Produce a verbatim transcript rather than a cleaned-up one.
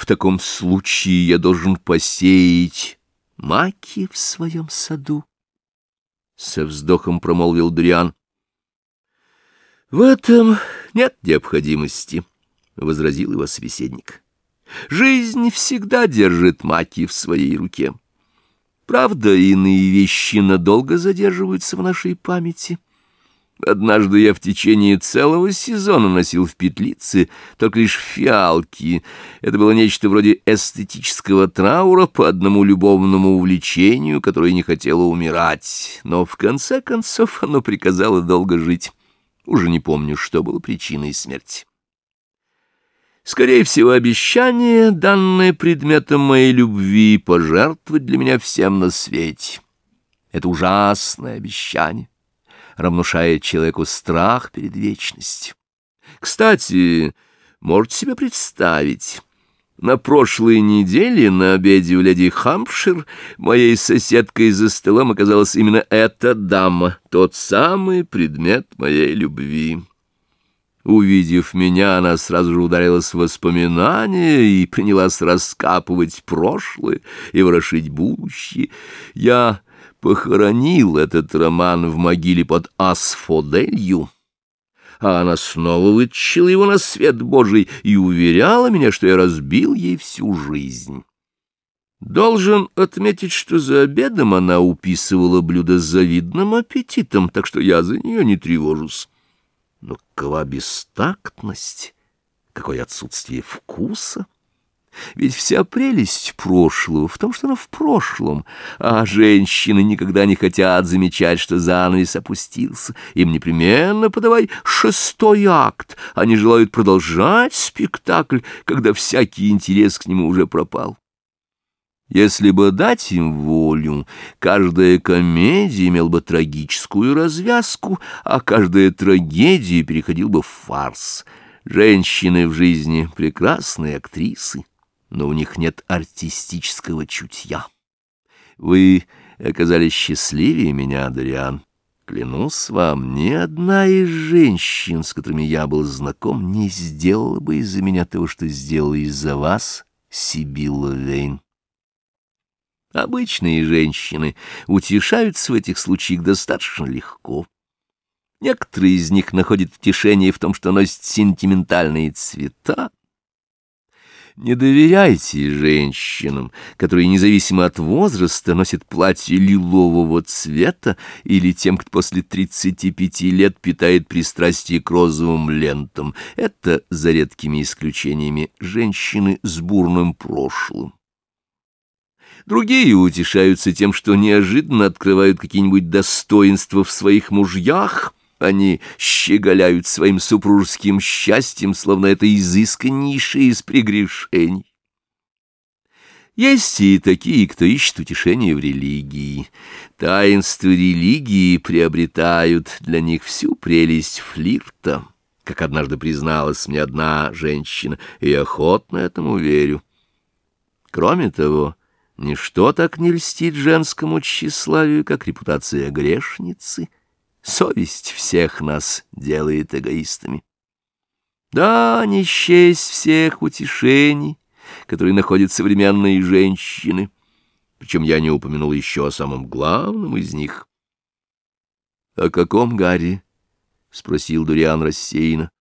В таком случае я должен посеять маки в своем саду. Со вздохом промолвил Дориан. — В этом нет необходимости, — возразил его собеседник. — Жизнь всегда держит маки в своей руке. Правда, иные вещи надолго задерживаются в нашей памяти. Однажды я в течение целого сезона носил в петлице только лишь фиалки. Это было нечто вроде эстетического траура по одному любовному увлечению, которое не хотело умирать. Но в конце концов оно приказало долго жить. Уже не помню, что было причиной смерти. Скорее всего, обещание, данное предметом моей любви, пожертвовать для меня всем на свете. Это ужасное обещание равнушает человеку страх перед вечностью. Кстати, можете себе представить, на прошлой неделе на обеде у леди Хампшир моей соседкой за столом оказалась именно эта дама, тот самый предмет моей любви. Увидев меня, она сразу же ударилась в воспоминания и принялась раскапывать прошлое и ворошить будущее. Я похоронил этот роман в могиле под Асфоделью, а она снова вытащила его на свет Божий и уверяла меня, что я разбил ей всю жизнь. Должен отметить, что за обедом она уписывала блюдо с завидным аппетитом, так что я за нее не тревожусь. Но какова бестактность, какое отсутствие вкуса! Ведь вся прелесть прошлого в том, что оно в прошлом, а женщины никогда не хотят замечать, что занавес опустился. Им непременно подавай шестой акт. Они желают продолжать спектакль, когда всякий интерес к нему уже пропал. Если бы дать им волю, каждая комедия имела бы трагическую развязку, а каждая трагедия переходила бы в фарс. Женщины в жизни — прекрасные актрисы, но у них нет артистического чутья. Вы оказались счастливее меня, Дориан. Клянусь вам, ни одна из женщин, с которыми я был знаком, не сделала бы из-за меня того, что сделала из-за вас Сибилла Вейн. Обычные женщины утешаются в этих случаях достаточно легко. Некоторые из них находят утешение в том, что носят сентиментальные цвета. Не доверяйте женщинам, которые независимо от возраста носят платье лилового цвета, или тем, кто после тридцати пяти лет питает пристрастие к розовым лентам. Это, за редкими исключениями, женщины с бурным прошлым. Другие утешаются тем, что неожиданно открывают какие-нибудь достоинства в своих мужьях. Они щеголяют своим супружеским счастьем, словно это изысканнейшее из прегрешений. Есть и такие, кто ищет утешение в религии. Таинства религии приобретают для них всю прелесть флирта, как однажды призналась мне одна женщина, и охотно этому верю. Кроме того, ничто так не льстит женскому тщеславию, как репутация грешницы. Совесть всех нас делает эгоистами. Да, не счесть всех утешений, которые находят современные женщины, причем я не упомянул еще о самом главном из них. — О каком, Гарри? — спросил Дориан рассеянно.